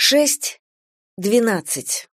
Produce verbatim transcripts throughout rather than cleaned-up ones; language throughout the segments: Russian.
Шесть двенадцать.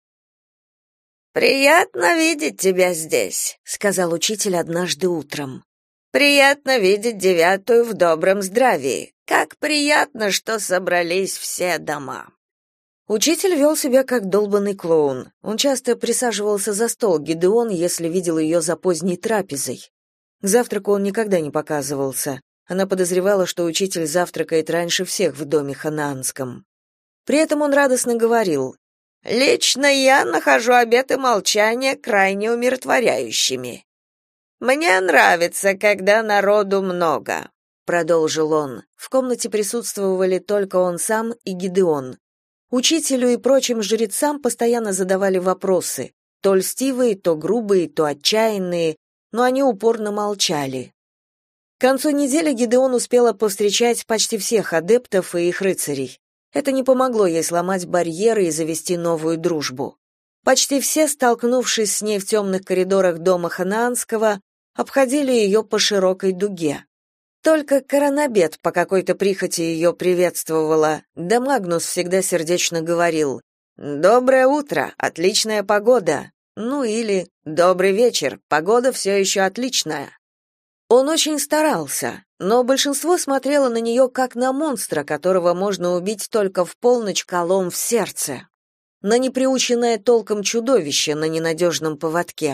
«Приятно видеть тебя здесь», — сказал учитель однажды утром. «Приятно видеть девятую в добром здравии. Как приятно, что собрались все дома». Учитель вел себя как долбанный клоун. Он часто присаживался за стол Гидеон, если видел ее за поздней трапезой. К завтраку он никогда не показывался. Она подозревала, что учитель завтракает раньше всех в доме ханаанском. При этом он радостно говорил: «Лично я нахожу обеты молчания крайне умиротворяющими. Мне нравится, когда народу много», — продолжил он. В комнате присутствовали только он сам и Гидеон. Учителю и прочим жрецам постоянно задавали вопросы, то льстивые, то грубые, то отчаянные, но они упорно молчали. К концу недели Гидеон успела повстречать почти всех адептов и их рыцарей. Это не помогло ей сломать барьеры и завести новую дружбу. Почти все, столкнувшись с ней в темных коридорах дома ханаанского, обходили ее по широкой дуге. Только Коронабет по какой-то прихоти ее приветствовала, да Магнус всегда сердечно говорил: «Доброе утро, отличная погода», ну или «Добрый вечер, погода все еще отличная». Он очень старался, но большинство смотрело на нее как на монстра, которого можно убить только в полночь колом в сердце, на неприученное толком чудовище на ненадежном поводке.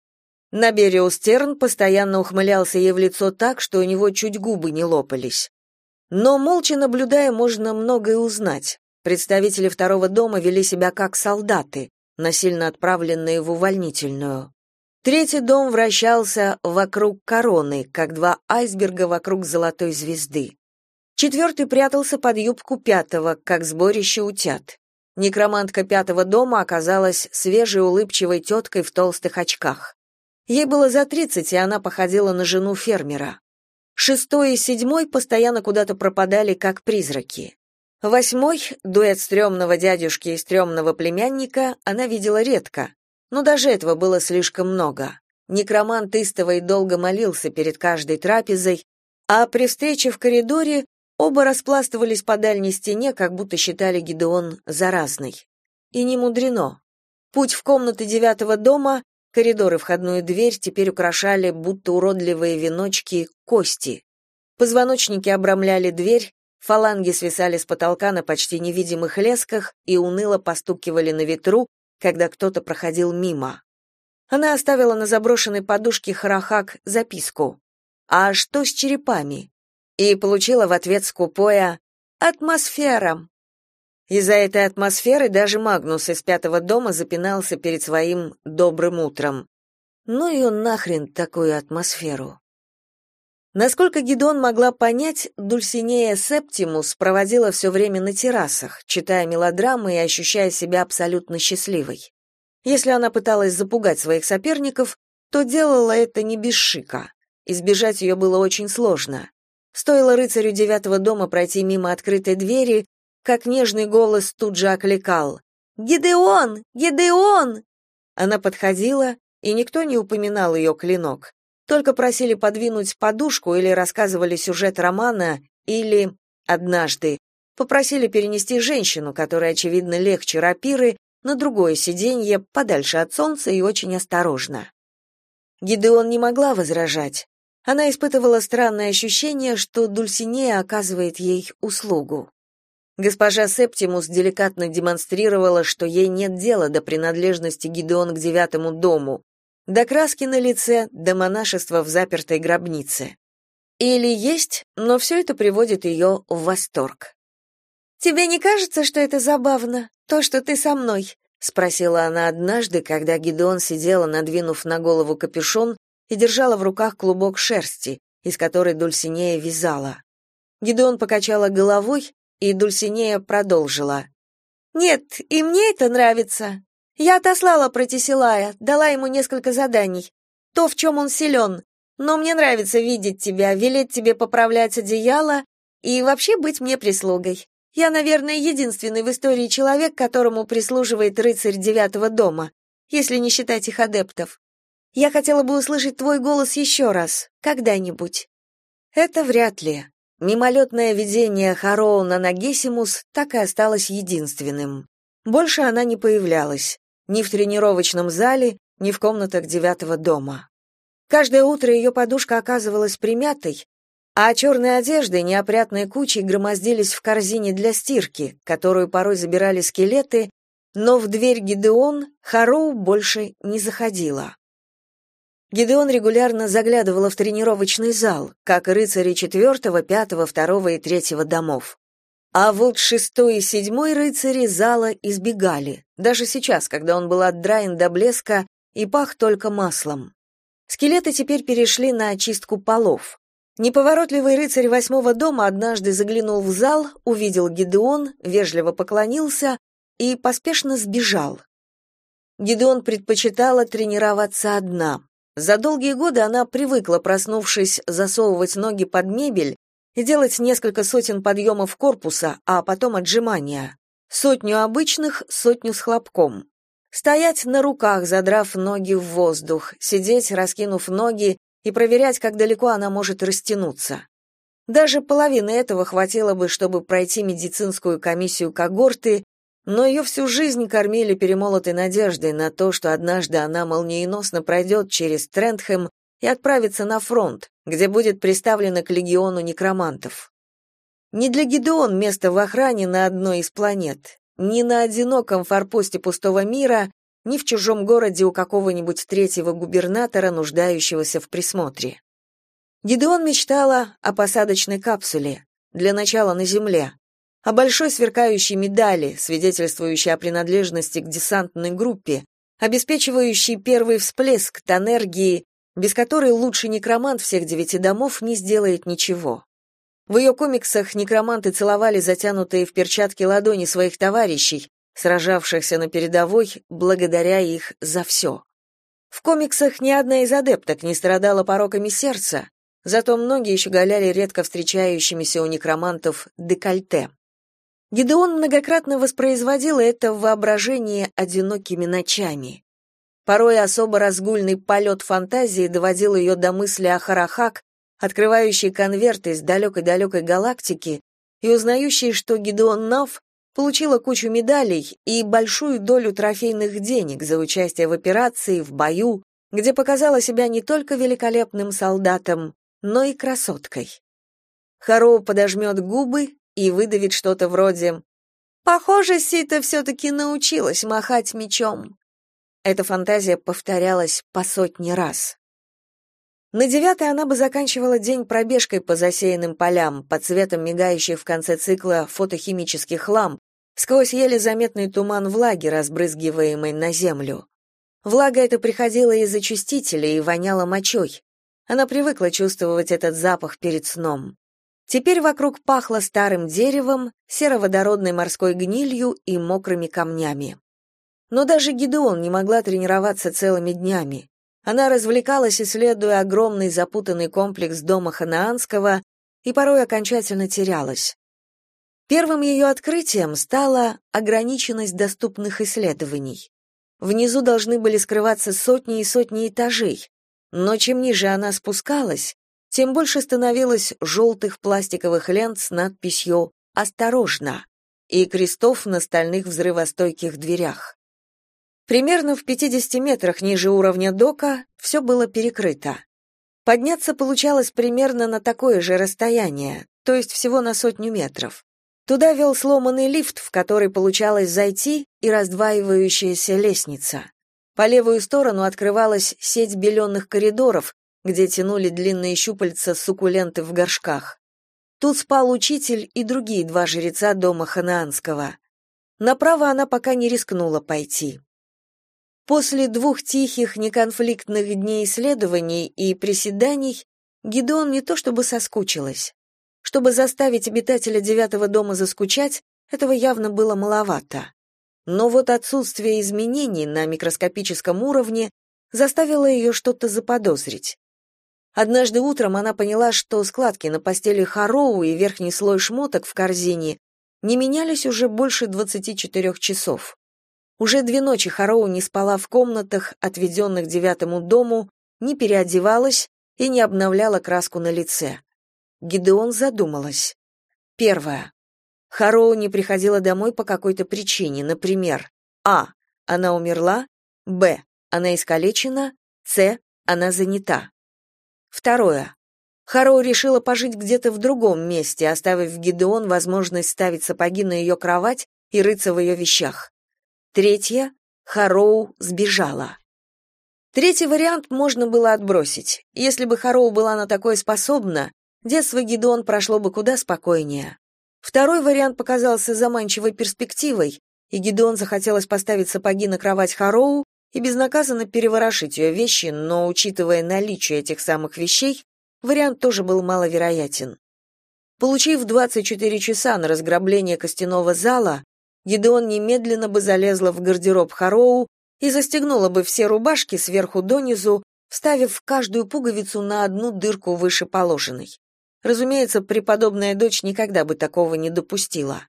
Набериус Терн постоянно ухмылялся ей в лицо так, что у него чуть губы не лопались. Но молча наблюдая, можно многое узнать. Представители второго дома вели себя как солдаты, насильно отправленные в увольнительную. Третий дом вращался вокруг короны, как два айсберга вокруг золотой звезды. Четвертый прятался под юбку пятого, как сборище утят. Некромантка пятого дома оказалась свежей улыбчивой теткой в толстых очках. Ей было за тридцать, и она походила на жену фермера. Шестой и седьмой постоянно куда-то пропадали, как призраки. Восьмой, дуэт стрёмного дядюшки и стрёмного племянника, она видела редко. Но даже этого было слишком много. Некромант истово и долго молился перед каждой трапезой, а при встрече в коридоре оба распластывались по дальней стене, как будто считали Гидеон заразной. И не мудрено. Путь в комнаты девятого дома, коридор и входную дверь теперь украшали, будто уродливые веночки, кости. Позвоночники обрамляли дверь, фаланги свисали с потолка на почти невидимых лесках и уныло постукивали на ветру, когда кто-то проходил мимо. Она оставила на заброшенной подушке Харахак записку: «А что с черепами?» и получила в ответ скупое: «Атмосфера». Из-за этой атмосферы даже Магнус из пятого дома запинался перед своим добрым утром. Ну и он нахрен такую атмосферу. Насколько Гидеон могла понять, Дульсинея Септимус проводила все время на террасах, читая мелодрамы и ощущая себя абсолютно счастливой. Если она пыталась запугать своих соперников, то делала это не без шика. Избежать ее было очень сложно. Стоило рыцарю девятого дома пройти мимо открытой двери, как нежный голос тут же окликал: «Гидеон! Гидеон!» Она подходила, и никто не упоминал ее клинок. Только просили подвинуть подушку или рассказывали сюжет романа, или, однажды, попросили перенести женщину, которая, очевидно, легче рапиры, на другое сиденье, подальше от солнца и очень осторожно. Гидеон не могла возражать. Она испытывала странное ощущение, что Дульсинея оказывает ей услугу. Госпожа Септимус деликатно демонстрировала, что ей нет дела до принадлежности Гидеон к девятому дому, до краски на лице, до монашества в запертой гробнице. Или есть, но все это приводит ее в восторг. «Тебе не кажется, что это забавно, то, что ты со мной?» — спросила она однажды, когда Гидеон сидела, надвинув на голову капюшон, и держала в руках клубок шерсти, из которой Дульсинея вязала. Гидеон покачала головой, и Дульсинея продолжила: «Нет, и мне это нравится. Я отослала Протисилая, дала ему несколько заданий, то, в чем он силен, но мне нравится видеть тебя, велеть тебе поправлять одеяло и вообще быть мне прислугой. Я, наверное, единственный в истории человек, которому прислуживает рыцарь девятого дома, если не считать их адептов. Я хотела бы услышать твой голос еще раз, когда-нибудь». «Это вряд ли. Мимолетное видение Хароу Нанагесимус так и осталось единственным. Больше она не появлялась ни в тренировочном зале, ни в комнатах девятого дома. Каждое утро ее подушка оказывалась примятой, а черные одежды неопрятной кучей громоздились в корзине для стирки, которую порой забирали скелеты, но в дверь Гидеон Хароу больше не заходила. Гидеон регулярно заглядывала в тренировочный зал, как и рыцари четвертого, пятого, второго и третьего домов. А вот шестой и седьмой рыцари зала избегали, даже сейчас, когда он был отдраен до блеска и пах только маслом. Скелеты теперь перешли на очистку полов. Неповоротливый рыцарь восьмого дома однажды заглянул в зал, увидел Гидеон, вежливо поклонился и поспешно сбежал. Гидеон предпочитала тренироваться одна. За долгие годы она привыкла, проснувшись, засовывать ноги под мебель и делать несколько сотен подъемов корпуса, а потом отжимания. Сотню обычных, сотню с хлопком. Стоять на руках, задрав ноги в воздух, сидеть, раскинув ноги, и проверять, как далеко она может растянуться. Даже половины этого хватило бы, чтобы пройти медицинскую комиссию когорты, но ее всю жизнь кормили перемолотой надеждой на то, что однажды она молниеносно пройдет через Трентхэм и отправится на фронт, где будет приставлена к легиону некромантов. Не для Гидеон место в охране на одной из планет, ни на одиноком форпосте пустого мира, ни в чужом городе у какого-нибудь третьего губернатора, нуждающегося в присмотре. Гидеон мечтала о посадочной капсуле, для начала на Земле, о большой сверкающей медали, свидетельствующей о принадлежности к десантной группе, обеспечивающей первый всплеск энергии, без которой лучший некромант всех девяти домов не сделает ничего. В ее комиксах некроманты целовали затянутые в перчатки ладони своих товарищей, сражавшихся на передовой, благодаря их за все. В комиксах ни одна из адепток не страдала пороками сердца, зато многие щеголяли редко встречающимися у некромантов декольте. Гидеон многократно воспроизводила это в воображении одинокими ночами. Порой особо разгульный полет фантазии доводил ее до мысли о Харахак, открывающей конверт из далекой-далекой галактики и узнающей, что Гидеон Нав получила кучу медалей и большую долю трофейных денег за участие в операции, в бою, где показала себя не только великолепным солдатом, но и красоткой. Хароу подожмет губы и выдавит что-то вроде «Похоже, Сита все-таки научилась махать мечом». Эта фантазия повторялась по сотни раз. На девятой она бы заканчивала день пробежкой по засеянным полям, под светом мигающих в конце цикла фотохимических ламп, сквозь еле заметный туман влаги, разбрызгиваемой на землю. Влага эта приходила из очистителя и воняла мочой. Она привыкла чувствовать этот запах перед сном. Теперь вокруг пахло старым деревом, сероводородной морской гнилью и мокрыми камнями. Но даже Гидеон не могла тренироваться целыми днями. Она развлекалась, исследуя огромный запутанный комплекс дома Ханаанского, и порой окончательно терялась. Первым ее открытием стала ограниченность доступных исследований. Внизу должны были скрываться сотни и сотни этажей, но чем ниже она спускалась, тем больше становилось желтых пластиковых лент с надписью «Осторожно» и крестов на стальных взрывостойких дверях. Примерно в пятидесяти метрах ниже уровня дока все было перекрыто. Подняться получалось примерно на такое же расстояние, то есть всего на сотню метров. Туда вел сломанный лифт, в который получалось зайти, и раздваивающаяся лестница. По левую сторону открывалась сеть беленых коридоров, где тянули длинные щупальца суккуленты в горшках. Тут спал учитель и другие два жреца дома Ханаанского. Направо она пока не рискнула пойти. После двух тихих, неконфликтных дней исследований и приседаний Гидеон не то чтобы соскучилась. Чтобы заставить обитателя девятого дома заскучать, этого явно было маловато. Но вот отсутствие изменений на микроскопическом уровне заставило ее что-то заподозрить. Однажды утром она поняла, что складки на постели Хароу и верхний слой шмоток в корзине не менялись уже больше двадцати четырёх часов. Уже две ночи Хароу не спала в комнатах, отведенных девятому дому, не переодевалась и не обновляла краску на лице. Гидеон задумалась. Первое. Хароу не приходила домой по какой-то причине, например, а. Она умерла, б. Она искалечена, с. Она занята. Второе. Хароу решила пожить где-то в другом месте, оставив Гидеон возможность ставить сапоги на ее кровать и рыться в ее вещах. Третье. Хароу сбежала. Третий вариант можно было отбросить. Если бы Хароу была на такое способна, детство Гидеон прошло бы куда спокойнее. Второй вариант показался заманчивой перспективой, и Гидеон захотелось поставить сапоги на кровать Хароу и безнаказанно переворошить ее вещи, но, учитывая наличие этих самых вещей, вариант тоже был маловероятен. Получив двадцать четыре часа на разграбление костяного зала, Гидеон немедленно бы залезла в гардероб Хароу и застегнула бы все рубашки сверху донизу, вставив каждую пуговицу на одну дырку выше положенной. Разумеется, преподобная дочь никогда бы такого не допустила.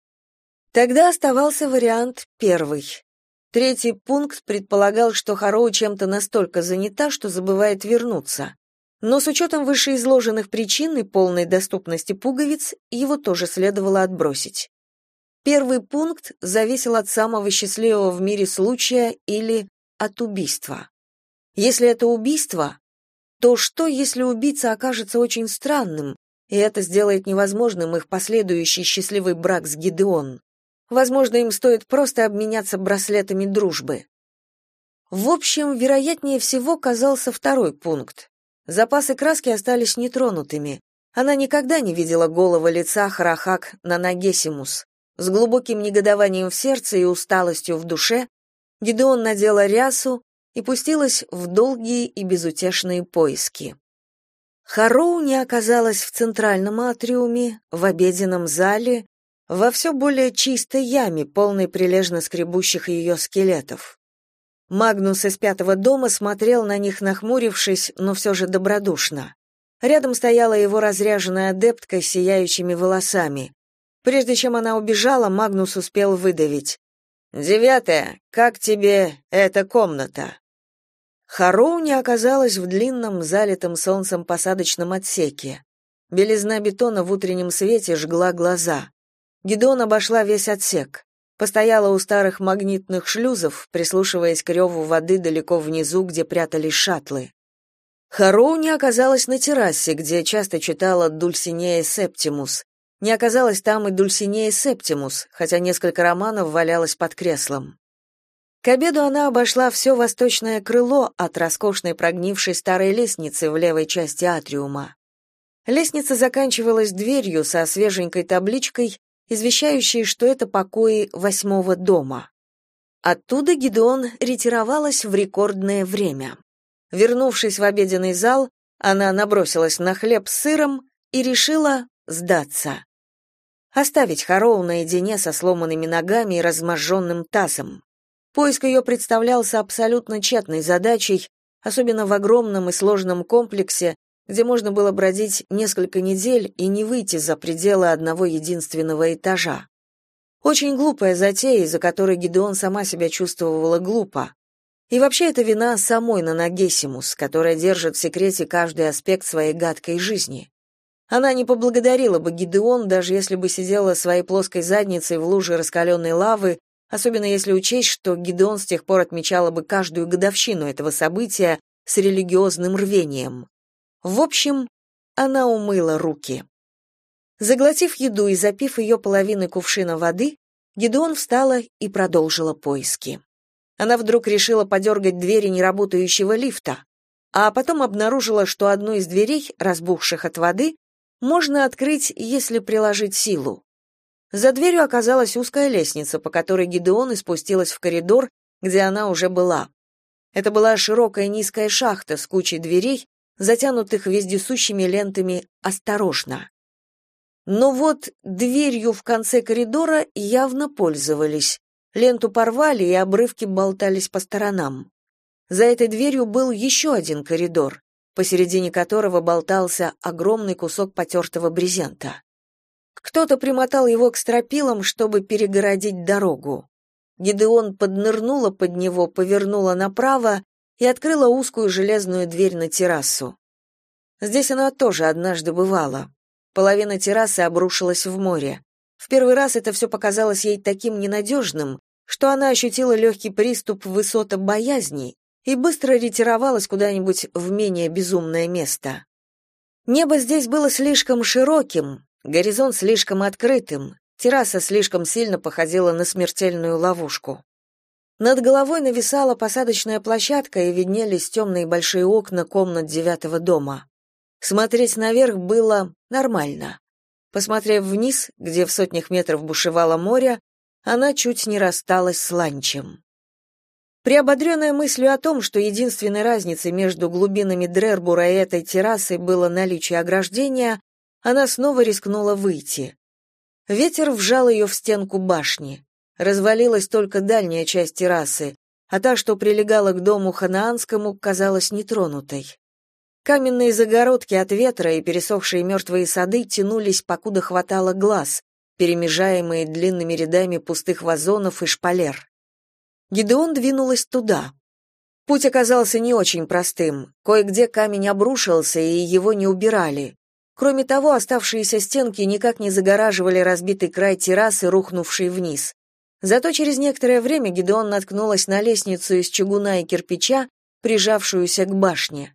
Тогда оставался вариант первый. Третий пункт предполагал, что Хароу чем-то настолько занята, что забывает вернуться. Но с учетом вышеизложенных причин и полной доступности пуговиц, его тоже следовало отбросить. Первый пункт зависел от самого счастливого в мире случая или от убийства. Если это убийство, то что, если убийца окажется очень странным, и это сделает невозможным их последующий счастливый брак с Гидеон? Возможно, им стоит просто обменяться браслетами дружбы. В общем, вероятнее всего казался второй пункт. Запасы краски остались нетронутыми. Она никогда не видела голого лица Харахак Нанагесимус. С глубоким негодованием в сердце и усталостью в душе Гидеон надела рясу и пустилась в долгие и безутешные поиски. Хароу не оказалась в центральном атриуме, в обеденном зале, во все более чистой яме, полной прилежно скребущих ее скелетов. Магнус из пятого дома смотрел на них, нахмурившись, но все же добродушно. Рядом стояла его разряженная адептка с сияющими волосами. Прежде чем она убежала, Магнус успел выдавить: «Девятая, как тебе эта комната?» Хароу не оказалась в длинном, залитом солнцем посадочном отсеке. Белизна бетона в утреннем свете жгла глаза. Гидеон обошла весь отсек. Постояла у старых магнитных шлюзов, прислушиваясь к реву воды далеко внизу, где прятались шаттлы. Хароу не оказалась на террасе, где часто читала Дульсинея Септимус. Не оказалось там и Дульсинея Септимус, хотя несколько романов валялось под креслом. К обеду она обошла все восточное крыло от роскошной прогнившей старой лестницы в левой части атриума. Лестница заканчивалась дверью со свеженькой табличкой, извещающей, что это покои восьмого дома. Оттуда Гидеон ретировалась в рекордное время. Вернувшись в обеденный зал, она набросилась на хлеб с сыром и решила сдаться. Оставить Хароу наедине со сломанными ногами и разможженным тазом. Поиск ее представлялся абсолютно тщетной задачей, особенно в огромном и сложном комплексе, где можно было бродить несколько недель и не выйти за пределы одного единственного этажа. Очень глупая затея, из-за которой Гидеон сама себя чувствовала глупо. И вообще это вина самой Нанагесимус, которая держит в секрете каждый аспект своей гадкой жизни. Она не поблагодарила бы Гидеон, даже если бы сидела своей плоской задницей в луже раскаленной лавы, особенно если учесть, что Гидеон с тех пор отмечала бы каждую годовщину этого события с религиозным рвением. В общем, она умыла руки. Заглотив еду и запив ее половиной кувшина воды, Гидеон встала и продолжила поиски. Она вдруг решила подергать двери неработающего лифта, а потом обнаружила, что одну из дверей, разбухших от воды, можно открыть, если приложить силу. За дверью оказалась узкая лестница, по которой Гидеон и спустилась в коридор, где она уже была. Это была широкая низкая шахта с кучей дверей, затянутых вездесущими лентами «Осторожно». Но вот дверью в конце коридора явно пользовались. Ленту порвали, и обрывки болтались по сторонам. За этой дверью был еще один коридор, посередине которого болтался огромный кусок потертого брезента. Кто-то примотал его к стропилам, чтобы перегородить дорогу. Гидеон поднырнула под него, повернула направо и открыла узкую железную дверь на террасу. Здесь она тоже однажды бывала. Половина террасы обрушилась в море. В первый раз это все показалось ей таким ненадежным, что она ощутила легкий приступ высотобоязни и быстро ретировалась куда-нибудь в менее безумное место. Небо здесь было слишком широким, горизонт слишком открытым, терраса слишком сильно походила на смертельную ловушку. Над головой нависала посадочная площадка и виднелись темные большие окна комнат девятого дома. Смотреть наверх было нормально. Посмотрев вниз, где в сотнях метров бушевало море, она чуть не рассталась с ланчем. Приободренная мыслью о том, что единственной разницей между глубинами Дрербура и этой террасой было наличие ограждения, она снова рискнула выйти. Ветер вжал ее в стенку башни. Развалилась только дальняя часть террасы, а та, что прилегала к дому ханаанскому, казалась нетронутой. Каменные загородки от ветра и пересохшие мертвые сады тянулись, покуда хватало глаз, перемежаемые длинными рядами пустых вазонов и шпалер. Гидеон двинулась туда. Путь оказался не очень простым. Кое-где камень обрушился, и его не убирали. Кроме того, оставшиеся стенки никак не загораживали разбитый край террасы, рухнувший вниз. Зато через некоторое время Гидеон наткнулась на лестницу из чугуна и кирпича, прижавшуюся к башне.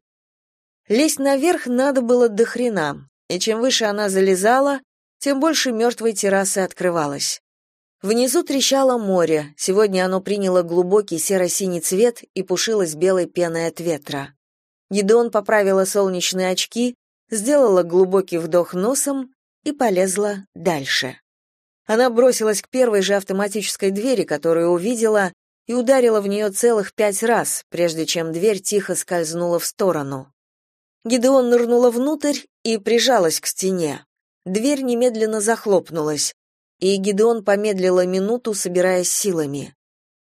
Лезть наверх надо было до хрена, и чем выше она залезала, тем больше мертвой террасы открывалось. Внизу трещало море, сегодня оно приняло глубокий серо-синий цвет и пушилось белой пеной от ветра. Гидеон поправила солнечные очки, сделала глубокий вдох носом и полезла дальше. Она бросилась к первой же автоматической двери, которую увидела, и ударила в нее целых пять раз, прежде чем дверь тихо скользнула в сторону. Гидеон нырнула внутрь и прижалась к стене. Дверь немедленно захлопнулась, и Гидеон помедлила минуту, собираясь силами.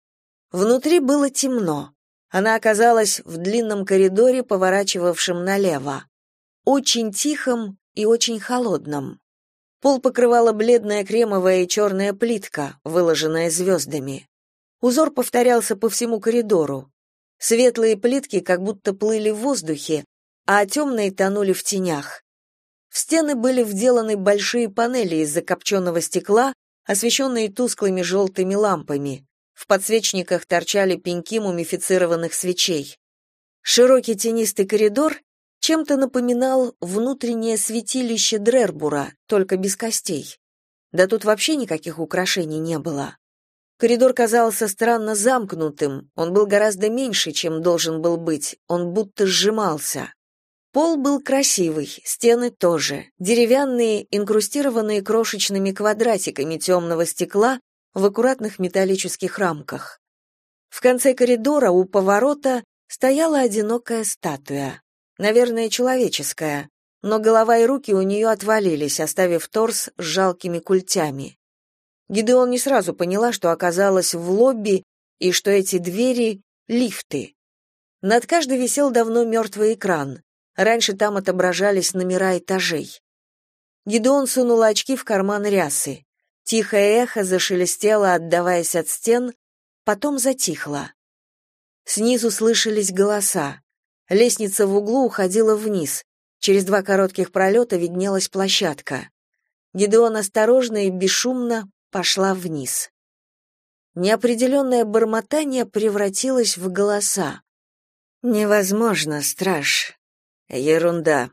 Внутри было темно. Она оказалась в длинном коридоре, поворачивавшем налево. Очень тихом и очень холодном. Пол покрывала бледная кремовая и черная плитка, выложенная звездами. Узор повторялся по всему коридору. Светлые плитки как будто плыли в воздухе, а темные тонули в тенях. В стены были вделаны большие панели из закопченного стекла, освещенные тусклыми желтыми лампами. В подсвечниках торчали пеньки мумифицированных свечей. Широкий тенистый коридор чем-то напоминал внутреннее святилище Дрербура, только без костей. Да тут вообще никаких украшений не было. Коридор казался странно замкнутым, он был гораздо меньше, чем должен был быть, он будто сжимался. Пол был красивый, стены тоже, деревянные, инкрустированные крошечными квадратиками темного стекла в аккуратных металлических рамках. В конце коридора у поворота стояла одинокая статуя. Наверное, человеческая, но голова и руки у нее отвалились, оставив торс с жалкими культями. Гидеон не сразу поняла, что оказалась в лобби и что эти двери — лифты. Над каждой висел давно мертвый экран. Раньше там отображались номера этажей. Гидеон сунула очки в карман рясы. Тихое эхо зашелестело, отдаваясь от стен, потом затихло. Снизу слышались голоса. Лестница в углу уходила вниз. Через два коротких пролета виднелась площадка. Гидеон осторожно и бесшумно пошла вниз. Неопределенное бормотание превратилось в голоса. «Невозможно, страж. Ерунда.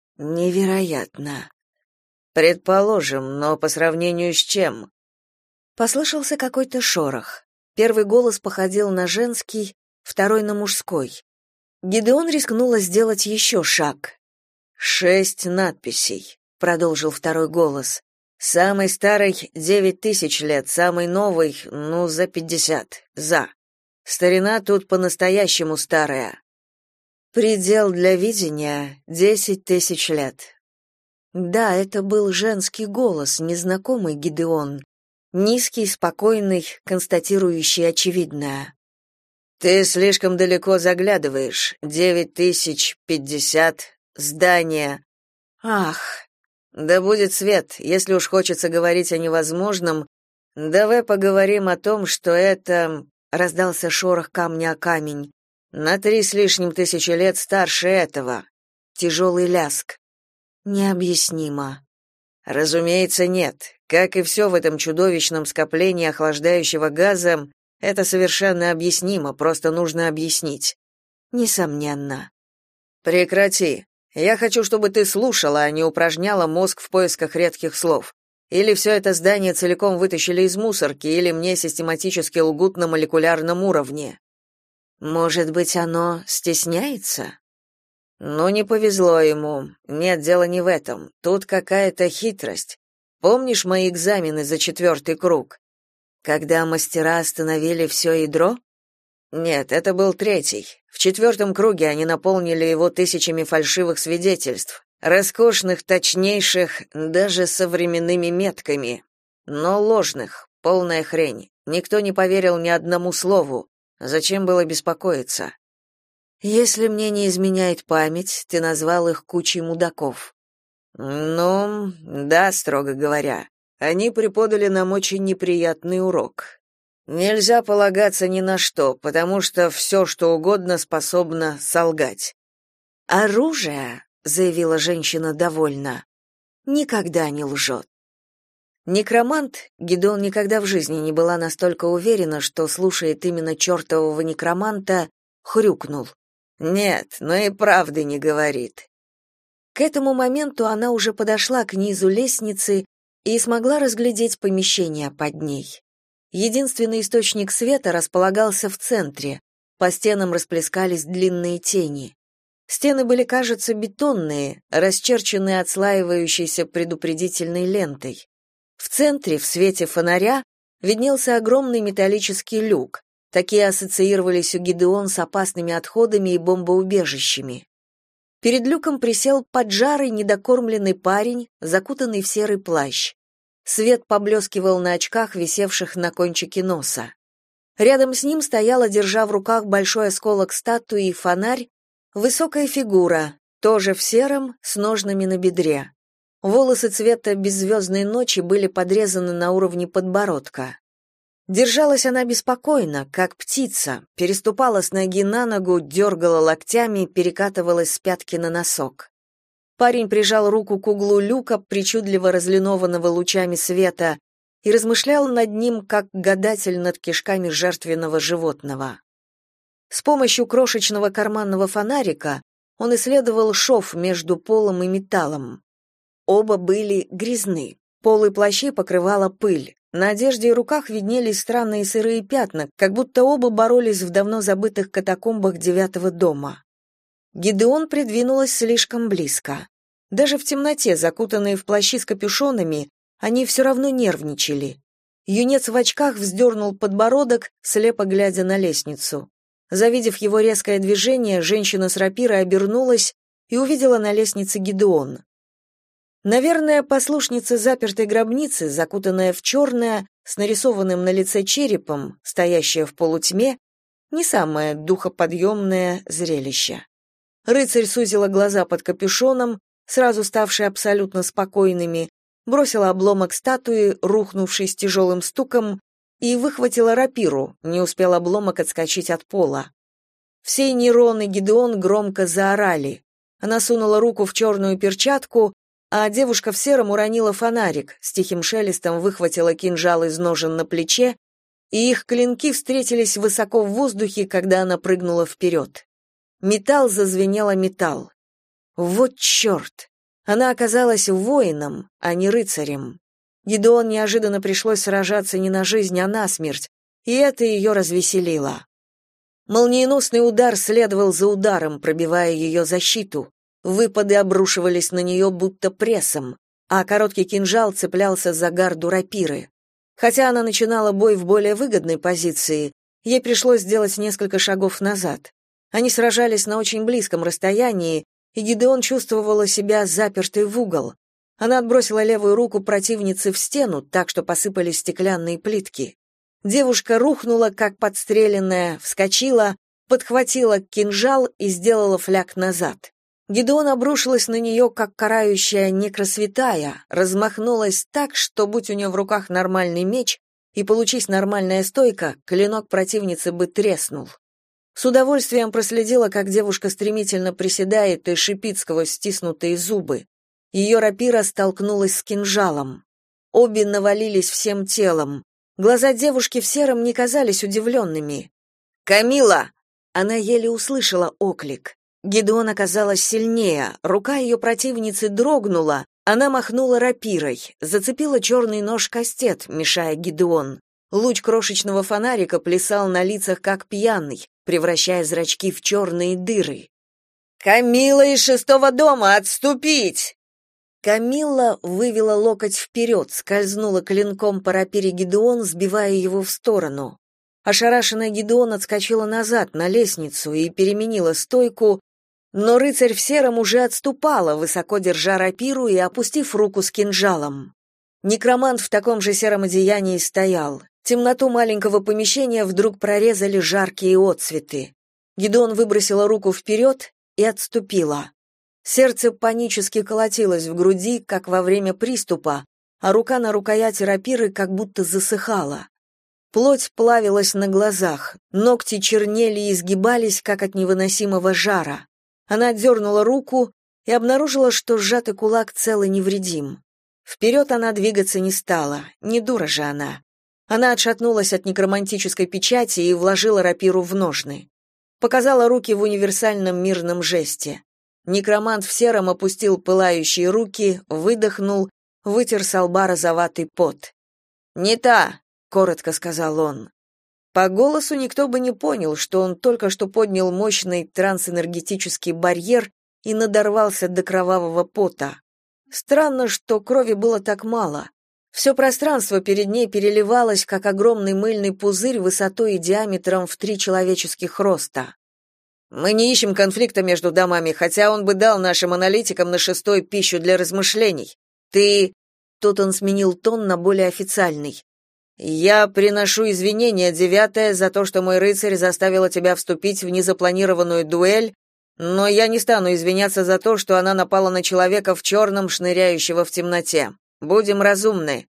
Невероятно. Предположим, но по сравнению с чем?» Послышался какой-то шорох. Первый голос походил на женский, второй на мужской. Гидеон рискнула сделать еще шаг. «Шесть надписей», — продолжил второй голос. «Самый старый — девять тысяч лет, самый новый, ну, за пятьдесят, за. Старина тут по-настоящему старая. Предел для видения — десять тысяч лет». Да, это был женский голос, незнакомый Гидеон. Низкий, спокойный, констатирующий очевидное. «Ты слишком далеко заглядываешь. Девять тысяч, пятьдесят, здание. Ах, да будет свет, если уж хочется говорить о невозможном, давай поговорим о том, что это...» Раздался шорох камня о камень. «На три с лишним тысячи лет старше этого». Тяжелый ляск. Необъяснимо. Разумеется, нет. Как и все в этом чудовищном скоплении охлаждающего газа, это совершенно объяснимо, просто нужно объяснить. Несомненно. Прекрати. Я хочу, чтобы ты слушала, а не упражняла мозг в поисках редких слов. Или все это здание целиком вытащили из мусорки, или мне систематически лгут на молекулярном уровне. Может быть, оно стесняется? Ну, не повезло ему. Нет, дело не в этом. Тут какая-то хитрость. Помнишь мои экзамены за четвертый круг? Когда мастера остановили все ядро? Нет, это был третий. В четвертом круге они наполнили его тысячами фальшивых свидетельств, роскошных, точнейших, даже со временными метками, но ложных, полная хрень. Никто не поверил ни одному слову. Зачем было беспокоиться? Если мне не изменяет память, ты назвал их кучей мудаков. Ну, да, строго говоря. Они преподали нам очень неприятный урок. Нельзя полагаться ни на что, потому что все, что угодно, способно солгать. «Оружие», — заявила женщина довольно, — «никогда не лжет». Некромант, Гидеон никогда в жизни не была настолько уверена, что слушает именно чертового некроманта, хрюкнул. «Нет, но и правды не говорит». К этому моменту она уже подошла к низу лестницы и смогла разглядеть помещение под ней. Единственный источник света располагался в центре, по стенам расплескались длинные тени. Стены были, кажется, бетонные, расчерченные отслаивающейся предупредительной лентой. В центре, в свете фонаря, виднелся огромный металлический люк. Такие ассоциировались у Гидеон с опасными отходами и бомбоубежищами. Перед люком присел поджарый, недокормленный парень, закутанный в серый плащ. Свет поблескивал на очках, висевших на кончике носа. Рядом с ним стояла, держа в руках большой осколок статуи и фонарь, высокая фигура, тоже в сером, с ножнами на бедре. Волосы цвета беззвездной ночи были подрезаны на уровне подбородка. Держалась она беспокойно, как птица, переступала с ноги на ногу, дергала локтями, перекатывалась с пятки на носок. Парень прижал руку к углу люка, причудливо разлинованного лучами света, и размышлял над ним, как гадатель над кишками жертвенного животного. С помощью крошечного карманного фонарика он исследовал шов между полом и металлом. Оба были грязны. Пол и плащи покрывала пыль. На одежде и руках виднелись странные сырые пятна, как будто оба боролись в давно забытых катакомбах девятого дома. Гидеон придвинулась слишком близко. Даже в темноте, закутанные в плащи с капюшонами, они все равно нервничали. Юнец в очках вздернул подбородок, слепо глядя на лестницу. Завидев его резкое движение, женщина с рапирой обернулась и увидела на лестнице Гидеон. Наверное, послушница запертой гробницы, закутанная в черное, с нарисованным на лице черепом, стоящая в полутьме, не самое духоподъемное зрелище. Рыцарь сузила глаза под капюшоном, сразу ставшие абсолютно спокойными, бросила обломок статуи, рухнувший с тяжелым стуком, и выхватила рапиру, не успел обломок отскочить от пола. Все нейроны Гидеон громко заорали. Она сунула руку в черную перчатку, а девушка в сером уронила фонарик, с тихим шелестом выхватила кинжал из ножен на плече, и их клинки встретились высоко в воздухе, когда она прыгнула вперед. Металл зазвенел о металл. Вот черт! Она оказалась воином, а не рыцарем. Гидеон неожиданно пришлось сражаться не на жизнь, а на смерть, и это ее развеселило. Молниеносный удар следовал за ударом, пробивая ее защиту. Выпады обрушивались на нее будто прессом, а короткий кинжал цеплялся за гарду рапиры. Хотя она начинала бой в более выгодной позиции, ей пришлось сделать несколько шагов назад. Они сражались на очень близком расстоянии, и Гидеон чувствовала себя запертой в угол. Она отбросила левую руку противницы в стену, так что посыпались стеклянные плитки. Девушка рухнула, как подстреленная, вскочила, подхватила кинжал и сделала фляг назад. Гидеон обрушилась на нее, как карающая некросвятая, размахнулась так, что, будь у нее в руках нормальный меч и получись нормальная стойка, клинок противницы бы треснул. С удовольствием проследила, как девушка стремительно приседает и шипит сквозь стиснутые зубы. Ее рапира столкнулась с кинжалом. Обе навалились всем телом. Глаза девушки в сером не казались удивленными. «Камила!» Она еле услышала оклик. Гидеон оказалась сильнее, рука ее противницы дрогнула, она махнула рапирой, зацепила черный нож-кастет, мешая Гидеон. Луч крошечного фонарика плясал на лицах как пьяный, превращая зрачки в черные дыры. «Камилла из шестого дома, отступить!» Камилла вывела локоть вперед, скользнула клинком по рапире Гидеон, сбивая его в сторону. Ошарашенная Гидеон отскочила назад на лестницу и переменила стойку, но рыцарь в сером уже отступала, высоко держа рапиру и опустив руку с кинжалом. Некромант в таком же сером одеянии стоял. Темноту маленького помещения вдруг прорезали жаркие отсветы. Гидеон выбросила руку вперед и отступила. Сердце панически колотилось в груди, как во время приступа, а рука на рукояти рапиры как будто засыхала. Плоть плавилась на глазах, ногти чернели и изгибались, как от невыносимого жара. Она отдернула руку и обнаружила, что сжатый кулак цел и невредим. Вперед она двигаться не стала, не дура же она. Она отшатнулась от некромантической печати и вложила рапиру в ножны. Показала руки в универсальном мирном жесте. Некромант в сером опустил пылающие руки, выдохнул, вытер со лба розоватый пот. «Не та!» — коротко сказал он. По голосу никто бы не понял, что он только что поднял мощный трансэнергетический барьер и надорвался до кровавого пота. Странно, что крови было так мало. Все пространство перед ней переливалось, как огромный мыльный пузырь высотой и диаметром в три человеческих роста. «Мы не ищем конфликта между домами, хотя он бы дал нашим аналитикам на шестой пищу для размышлений. Ты...» Тут он сменил тон на более официальный. «Я приношу извинения, девятая, за то, что мой рыцарь заставила тебя вступить в незапланированную дуэль, но я не стану извиняться за то, что она напала на человека в черном, шныряющего в темноте. Будем разумны».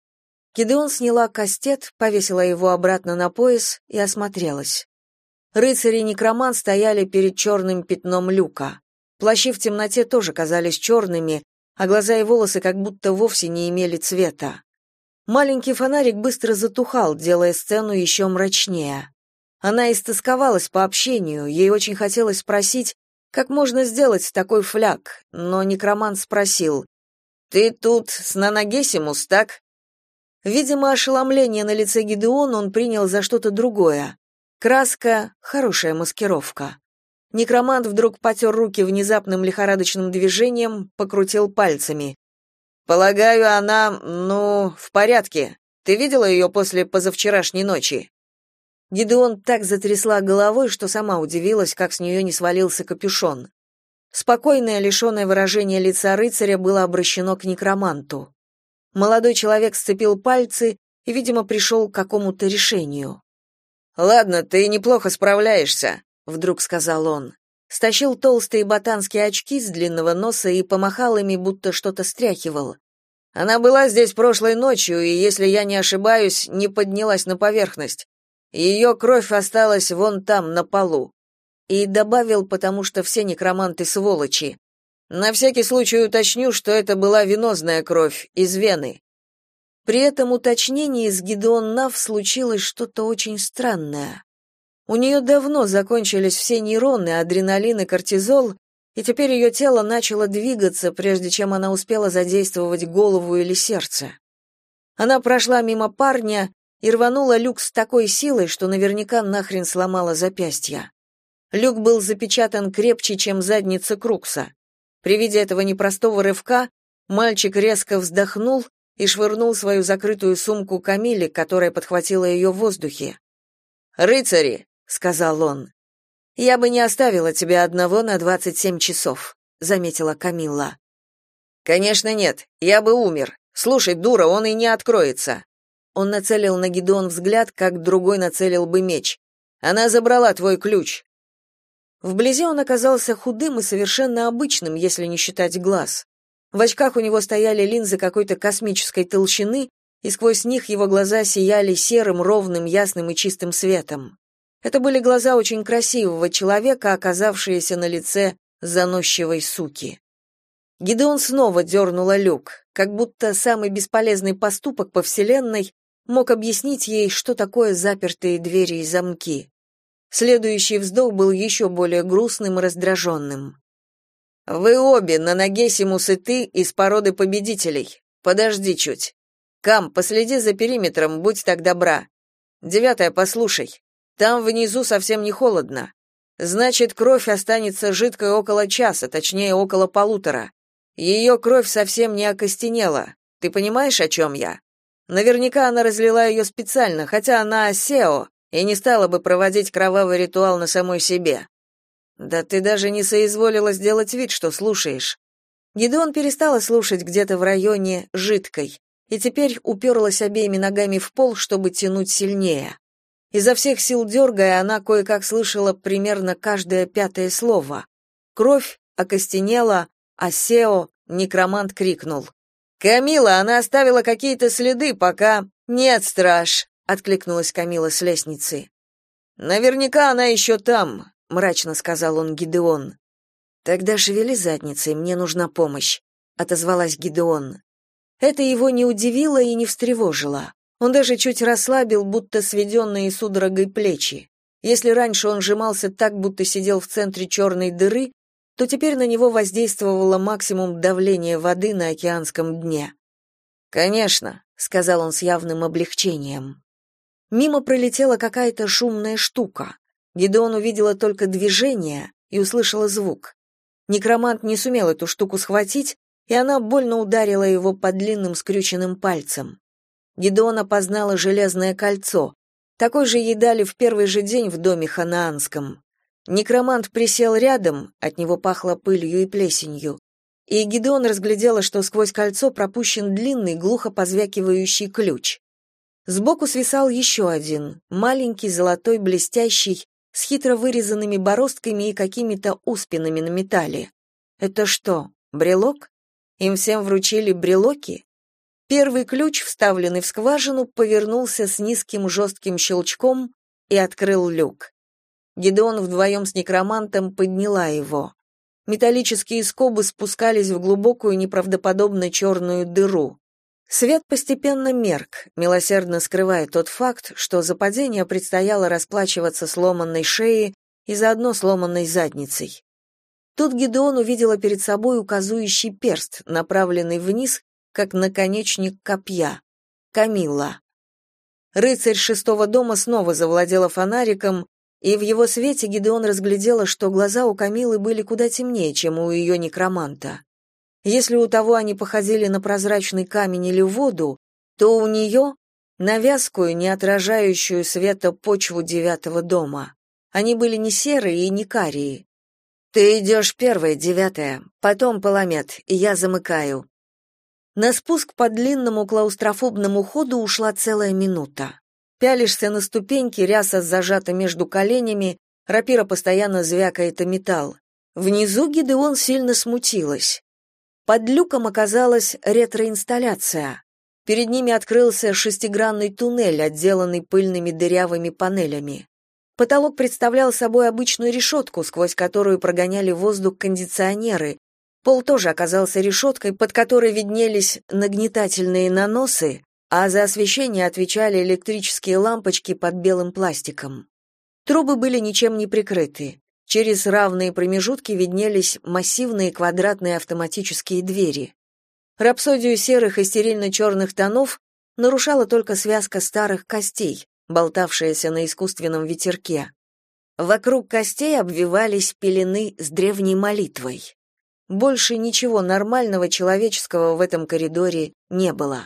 Гидеон сняла кастет, повесила его обратно на пояс и осмотрелась. Рыцарь и некромант стояли перед черным пятном люка. Плащи в темноте тоже казались черными, а глаза и волосы как будто вовсе не имели цвета. Маленький фонарик быстро затухал, делая сцену еще мрачнее. Она истосковалась по общению, ей очень хотелось спросить, как можно сделать такой фляг, но некромант спросил: «Ты тут с Нанагесимус, так?» Видимо, ошеломление на лице Гидеона он принял за что-то другое. Краска — хорошая маскировка. Некромант вдруг потер руки внезапным лихорадочным движением, покрутил пальцами. «Полагаю, она, ну, в порядке. Ты видела ее после позавчерашней ночи?» Гидеон так затрясла головой, что сама удивилась, как с нее не свалился капюшон. Спокойное, лишенное выражения лица рыцаря было обращено к некроманту. Молодой человек сцепил пальцы и, видимо, пришел к какому-то решению. «Ладно, ты неплохо справляешься», — вдруг сказал он. Стащил толстые ботанские очки с длинного носа и помахал ими, будто что-то стряхивал. Она была здесь прошлой ночью, и, если я не ошибаюсь, не поднялась на поверхность. Ее кровь осталась вон там, на полу. И добавил, потому что все некроманты сволочи. На всякий случай уточню, что это была венозная кровь, из вены. При этом уточнении с Гидеон Нав случилось что-то очень странное. У нее давно закончились все нейроны, адреналин и кортизол, и теперь ее тело начало двигаться, прежде чем она успела задействовать голову или сердце. Она прошла мимо парня и рванула люк с такой силой, что наверняка нахрен сломала запястье. Люк был запечатан крепче, чем задница Крукса. При виде этого непростого рывка мальчик резко вздохнул и швырнул свою закрытую сумку Камиле, которая подхватила ее в воздухе. «Рыцари!» — сказал он. «Я бы не оставила тебя одного на двадцать семь часов», — заметила Камилла. «Конечно нет, я бы умер. Слушай, дура, он и не откроется». Он нацелил на Гидеон взгляд, как другой нацелил бы меч. «Она забрала твой ключ». Вблизи он оказался худым и совершенно обычным, если не считать глаз. В очках у него стояли линзы какой-то космической толщины, и сквозь них его глаза сияли серым, ровным, ясным и чистым светом. Это были глаза очень красивого человека, оказавшиеся на лице заносчивой суки. Гидеон снова дернула люк, как будто самый бесполезный поступок по вселенной мог объяснить ей, что такое запертые двери и замки. Следующий вздох был еще более грустным и раздраженным. «Вы обе, на ноге Симус и ты, из породы победителей. Подожди чуть. Кам, последи за периметром, будь так добра. Девятая, послушай. Там внизу совсем не холодно. Значит, кровь останется жидкой около часа, точнее, около полутора. Ее кровь совсем не окостенела. Ты понимаешь, о чем я? Наверняка она разлила ее специально, хотя она Сео и не стала бы проводить кровавый ритуал на самой себе. Да ты даже не соизволила сделать вид, что слушаешь. Гидеон перестала слушать где-то в районе жидкой и теперь уперлась обеими ногами в пол, чтобы тянуть сильнее. Изо всех сил дергая, она кое-как слышала примерно каждое пятое слово. Кровь окостенела, а Сео, некромант, крикнул: «Камила, она оставила какие-то следы, пока...» «Нет, страж», — откликнулась Камила с лестницы. «Наверняка она еще там», — мрачно сказал он Гидеон. «Тогда шевели задницей, мне нужна помощь», — отозвалась Гидеон. Это его не удивило и не встревожило. Он даже чуть расслабил, будто сведенные судорогой плечи. Если раньше он сжимался так, будто сидел в центре черной дыры, то теперь на него воздействовало максимум давления воды на океанском дне. «Конечно», — сказал он с явным облегчением. Мимо пролетела какая-то шумная штука. Гидеон увидела только движение и услышала звук. Некромант не сумел эту штуку схватить, и она больно ударила его по длинным скрюченным пальцам. Гидеон опознала железное кольцо. Такое же ей дали в первый же день в доме ханаанском. Некромант присел рядом, от него пахло пылью и плесенью, и Гидеон разглядела, что сквозь кольцо пропущен длинный, глухо позвякивающий ключ. Сбоку свисал еще один, маленький, золотой, блестящий, с хитро вырезанными бороздками и какими-то оспинами на металле. Это что, брелок? Им всем вручили брелоки? Первый ключ, вставленный в скважину, повернулся с низким жестким щелчком и открыл люк. Гидеон вдвоем с некромантом подняла его. Металлические скобы спускались в глубокую неправдоподобно черную дыру. Свет постепенно мерк, милосердно скрывая тот факт, что за падение предстояло расплачиваться сломанной шеей и заодно сломанной задницей. Тут Гидеон увидела перед собой указующий перст, направленный вниз, как наконечник копья. Камилла. Рыцарь шестого дома снова завладела фонариком, и в его свете Гидеон разглядела, что глаза у Камилы были куда темнее, чем у ее некроманта. Если у того они походили на прозрачный камень или воду, то у нее — на вязкую, не отражающую света почву девятого дома. Они были не серые и не карие. «Ты идешь первой, девятая, потом Паламет, и я замыкаю». На спуск по длинному клаустрофобному ходу ушла целая минута. Пялишься на ступеньки, ряса зажата между коленями, рапира постоянно звякает о металл. Внизу Гидеон сильно смутилась. Под люком оказалась ретроинсталляция. Перед ними открылся шестигранный туннель, отделанный пыльными дырявыми панелями. Потолок представлял собой обычную решетку, сквозь которую прогоняли воздух кондиционеры. Пол тоже оказался решеткой, под которой виднелись нагнетательные наносы, а за освещение отвечали электрические лампочки под белым пластиком. Трубы были ничем не прикрыты. Через равные промежутки виднелись массивные квадратные автоматические двери. Рапсодию серых и стерильно-черных тонов нарушала только связка старых костей, болтавшаяся на искусственном ветерке. Вокруг костей обвивались пелены с древней молитвой. Больше ничего нормального человеческого в этом коридоре не было.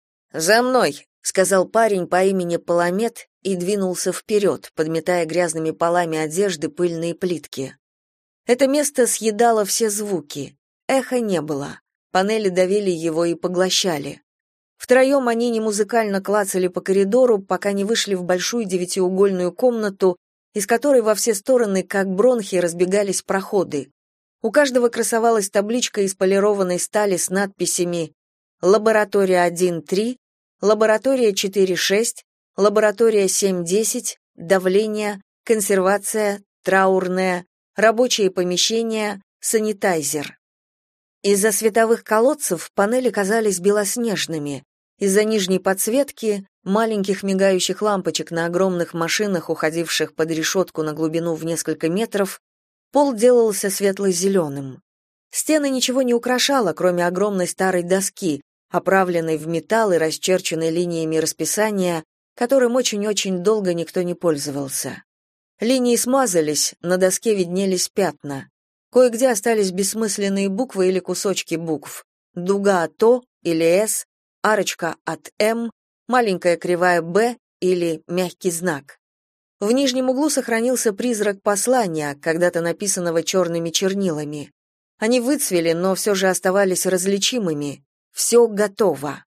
«За мной!» — сказал парень по имени Паламет и двинулся вперед, подметая грязными полами одежды пыльные плитки. Это место съедало все звуки. Эха не было. Панели давили его и поглощали. Втроем они не музыкально клацали по коридору, пока не вышли в большую девятиугольную комнату, из которой во все стороны, как бронхи, разбегались проходы. У каждого красовалась табличка из полированной стали с надписями «Лаборатория один три», «Лаборатория четыре шесть», «Лаборатория семь десять», «Давление», «Консервация», «Траурная», «Рабочие помещения», «Санитайзер». Из-за световых колодцев панели казались белоснежными, из-за нижней подсветки, маленьких мигающих лампочек на огромных машинах, уходивших под решетку на глубину в несколько метров, пол делался светло-зеленым. Стены ничего не украшало, кроме огромной старой доски, оправленной в металл и расчерченной линиями расписания, которым очень-очень долго никто не пользовался. Линии смазались, на доске виднелись пятна. Кое-где остались бессмысленные буквы или кусочки букв. Дуга от О или С, арочка от М, маленькая кривая Б или мягкий знак. В нижнем углу сохранился призрак послания, когда-то написанного черными чернилами. Они выцвели, но все же оставались различимыми. Все готово.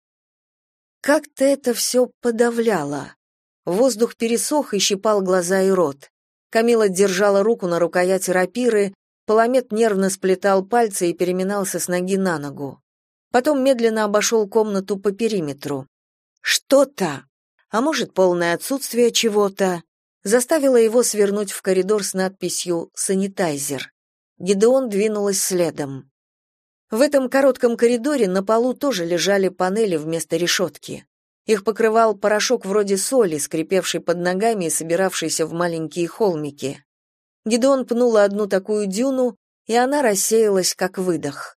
Как-то это все подавляло. Воздух пересох и щипал глаза и рот. Камила держала руку на рукояти рапиры, Паламет нервно сплетал пальцы и переминался с ноги на ногу. Потом медленно обошел комнату по периметру. Что-то, а может, полное отсутствие чего-то, заставило его свернуть в коридор с надписью «Санитайзер». Гидеон двинулась следом. В этом коротком коридоре на полу тоже лежали панели вместо решетки. Их покрывал порошок вроде соли, скрипевший под ногами и собиравшийся в маленькие холмики. Гидеон пнула одну такую дюну, и она рассеялась, как выдох.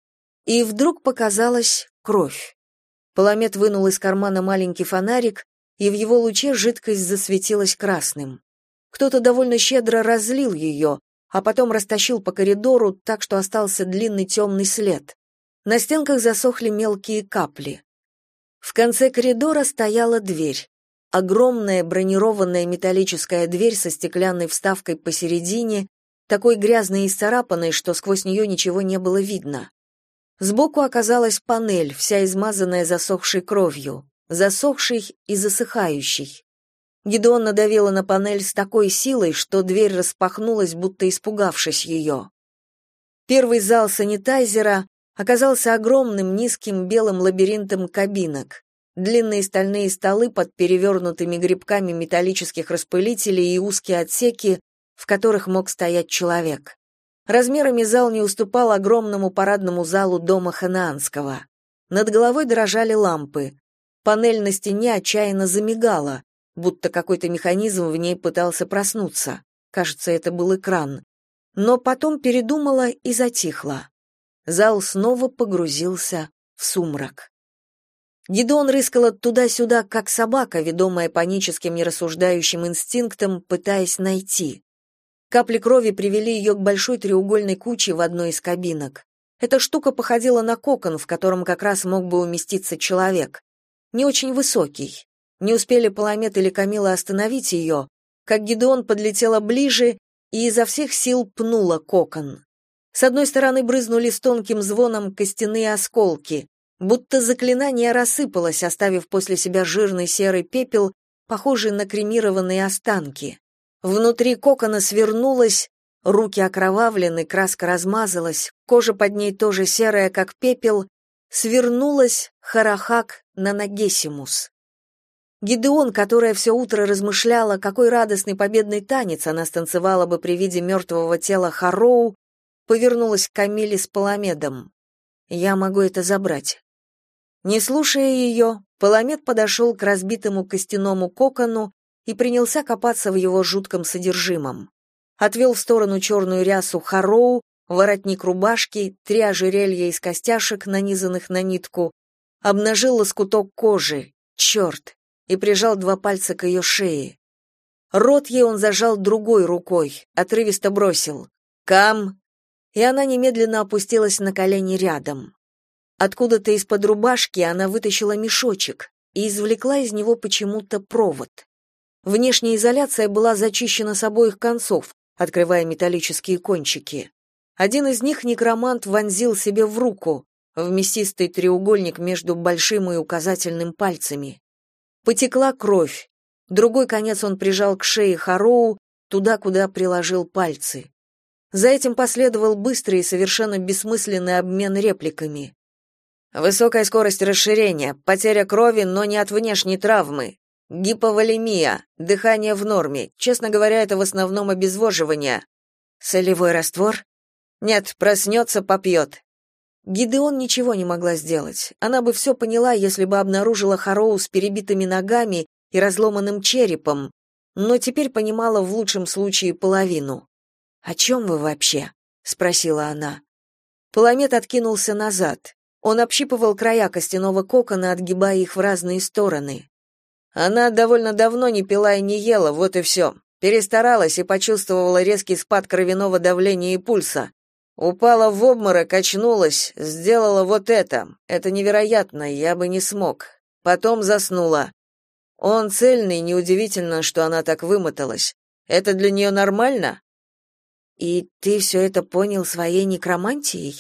И вдруг показалась кровь. Паламет вынул из кармана маленький фонарик, и в его луче жидкость засветилась красным. Кто-то довольно щедро разлил ее, а потом растащил по коридору, так что остался длинный темный след. На стенках засохли мелкие капли. В конце коридора стояла дверь. Огромная бронированная металлическая дверь со стеклянной вставкой посередине, такой грязной и исцарапанной, что сквозь нее ничего не было видно. Сбоку оказалась панель, вся измазанная засохшей кровью, засохшей и засыхающей. Гидеон надавила на панель с такой силой, что дверь распахнулась, будто испугавшись ее. Первый зал санитайзера оказался огромным низким белым лабиринтом кабинок. Длинные стальные столы под перевернутыми грибками металлических распылителей и узкие отсеки, в которых мог стоять человек. Размерами зал не уступал огромному парадному залу дома Ханаанского. Над головой дрожали лампы. Панель на стене отчаянно замигала, будто какой-то механизм в ней пытался проснуться. Кажется, это был экран. Но потом передумала и затихла. Зал снова погрузился в сумрак. Гидеон рыскала туда-сюда, как собака, ведомая паническим нерассуждающим инстинктом, пытаясь найти. Капли крови привели ее к большой треугольной куче в одной из кабинок. Эта штука походила на кокон, в котором как раз мог бы уместиться человек. Не очень высокий. Не успели Паламет или Камила остановить ее, как Гидеон подлетела ближе и изо всех сил пнула кокон. С одной стороны брызнули с тонким звоном костяные осколки, будто заклинание рассыпалось, оставив после себя жирный серый пепел, похожий на кремированные останки. Внутри кокона свернулась, руки окровавлены, краска размазалась, кожа под ней тоже серая, как пепел, свернулась Харахак Нанагесимус. Гидеон, которая все утро размышляла, какой радостный победный танец она станцевала бы при виде мертвого тела Хароу, повернулась к Камиле с Паламедом. «Я могу это забрать». Не слушая ее, Паламед подошел к разбитому костяному кокону и принялся копаться в его жутком содержимом. Отвел в сторону черную рясу Хароу, воротник рубашки, три ожерелья из костяшек, нанизанных на нитку, обнажил лоскуток кожи, черт, и прижал два пальца к ее шее. Рот ей он зажал другой рукой, отрывисто бросил «Кам!», и она немедленно опустилась на колени рядом. Откуда-то из-под рубашки она вытащила мешочек и извлекла из него почему-то провод. Внешняя изоляция была зачищена с обоих концов, открывая металлические кончики. Один из них некромант вонзил себе в руку, в мясистый треугольник между большим и указательным пальцами. Потекла кровь. Другой конец он прижал к шее Хароу, туда, куда приложил пальцы. За этим последовал быстрый и совершенно бессмысленный обмен репликами. Высокая скорость расширения, потеря крови, но не от внешней травмы. Гиповолемия, дыхание в норме. Честно говоря, это в основном обезвоживание. Солевой раствор? Нет, проснется, попьет. Гидеон ничего не могла сделать. Она бы все поняла, если бы обнаружила Хароу с перебитыми ногами и разломанным черепом, но теперь понимала в лучшем случае половину. «О чем вы вообще?» — спросила она. Паламет откинулся назад. Он общипывал края костяного кокона, отгибая их в разные стороны. Она довольно давно не пила и не ела, вот и все. Перестаралась и почувствовала резкий спад кровяного давления и пульса. Упала в обморок, очнулась, сделала вот это. Это невероятно, я бы не смог. Потом заснула. Он цельный, неудивительно, что она так вымоталась. Это для нее нормально? И ты все это понял своей некромантией?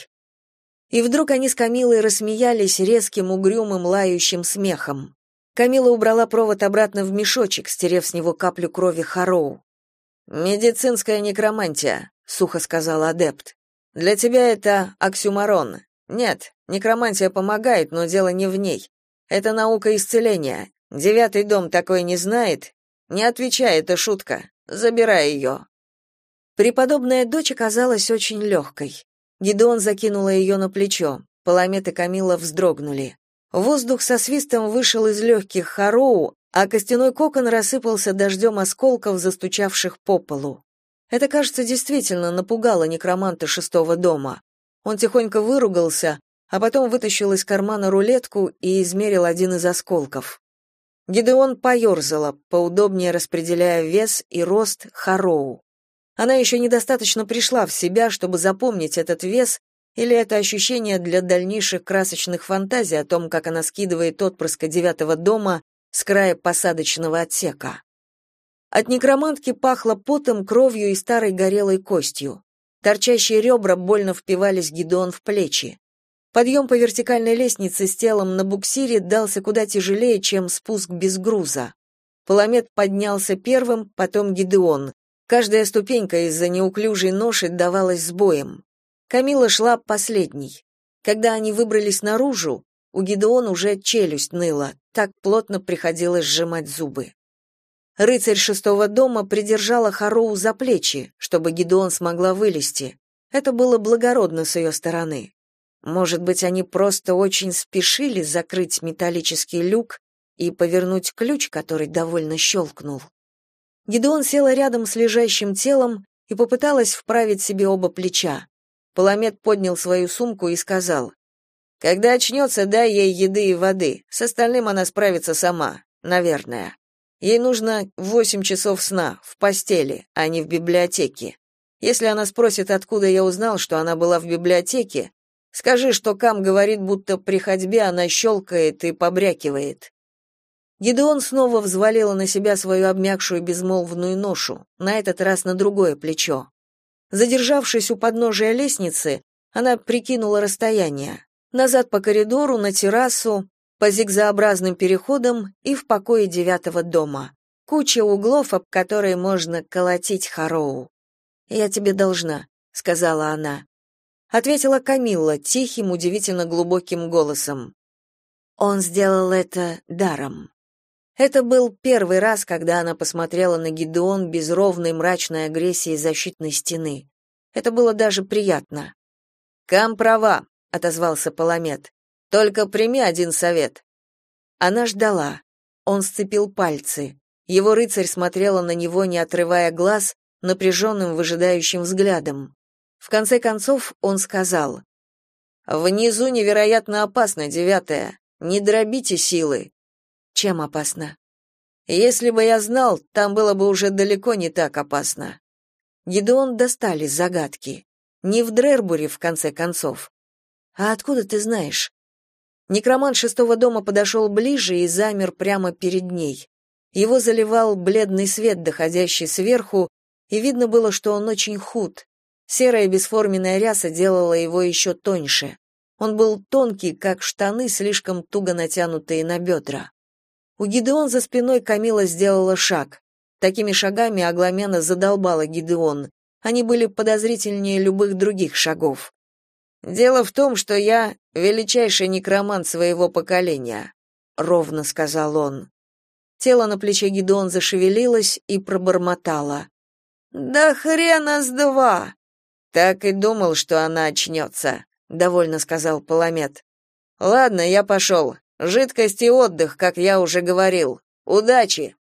И вдруг они с Камилой рассмеялись резким, угрюмым, лающим смехом. Камила убрала провод обратно в мешочек, стерев с него каплю крови Хароу. «Медицинская некромантия», — сухо сказал адепт. «Для тебя это оксюморон. Нет, некромантия помогает, но дело не в ней. Это наука исцеления. Девятый дом такой не знает. Не отвечай, это шутка. Забирай ее». Преподобная дочь оказалась очень легкой. Гидеон закинула ее на плечо. Паламет и Камила вздрогнули. Воздух со свистом вышел из легких Хароу, а костяной кокон рассыпался дождем осколков, застучавших по полу. Это, кажется, действительно напугало некроманта шестого дома. Он тихонько выругался, а потом вытащил из кармана рулетку и измерил один из осколков. Гидеон поерзала, поудобнее распределяя вес и рост Хароу. Она еще недостаточно пришла в себя, чтобы запомнить этот вес или это ощущение для дальнейших красочных фантазий о том, как она скидывает отпрыска девятого дома с края посадочного отсека. От некромантки пахло потом, кровью и старой горелой костью. Торчащие ребра больно впивались Гидеон в плечи. Подъем по вертикальной лестнице с телом на буксире дался куда тяжелее, чем спуск без груза. Паламет поднялся первым, потом Гидеон. Каждая ступенька из-за неуклюжей ноши давалась с боем. Камила шла последней. Когда они выбрались наружу, у Гидеона уже челюсть ныла, так плотно приходилось сжимать зубы. Рыцарь шестого дома придержала Хароу за плечи, чтобы Гидеон смогла вылезти. Это было благородно с ее стороны. Может быть, они просто очень спешили закрыть металлический люк и повернуть ключ, который довольно щелкнул. Гидеон села рядом с лежащим телом и попыталась вправить себе оба плеча. Паламет поднял свою сумку и сказал: «Когда очнется, дай ей еды и воды. С остальным она справится сама, наверное. Ей нужно восемь часов сна, в постели, а не в библиотеке. Если она спросит, откуда я узнал, что она была в библиотеке, скажи, что Кам говорит, будто при ходьбе она щелкает и побрякивает». Гидеон снова взвалила на себя свою обмякшую безмолвную ношу, на этот раз на другое плечо. Задержавшись у подножия лестницы, она прикинула расстояние. Назад по коридору, на террасу, по зигзообразным переходам и в покое девятого дома. Куча углов, об которые можно колотить Хароу. «Я тебе должна», — сказала она. Ответила Камилла тихим, удивительно глубоким голосом. «Он сделал это даром». Это был первый раз, когда она посмотрела на Гидеон без ровной мрачной агрессии защитной стены. Это было даже приятно. «Кам права», — отозвался Паламет. «Только прими один совет». Она ждала. Он сцепил пальцы. Его рыцарь смотрела на него, не отрывая глаз, напряженным, выжидающим взглядом. В конце концов он сказал: «Внизу невероятно опасно, девятая. Не дробите силы». «Чем опасно?» «Если бы я знал, там было бы уже далеко не так опасно». Гидеон достали загадки. Не в Дрербуре, в конце концов. «А откуда ты знаешь?» Некромант шестого дома подошел ближе и замер прямо перед ней. Его заливал бледный свет, доходящий сверху, и видно было, что он очень худ. Серая бесформенная ряса делала его еще тоньше. Он был тонкий, как штаны, слишком туго натянутые на бедра. У Гидеон за спиной Камила сделала шаг. Такими шагами Агламена задолбала Гидеон. Они были подозрительнее любых других шагов. «Дело в том, что я величайший некромант своего поколения», — ровно сказал он. Тело на плече Гидеон зашевелилось и пробормотало: «Да хрена с два!» Так и думал, что она очнется. довольно сказал Паламет. Ладно, я пошел. Жидкость и отдых, как я уже говорил. Удачи.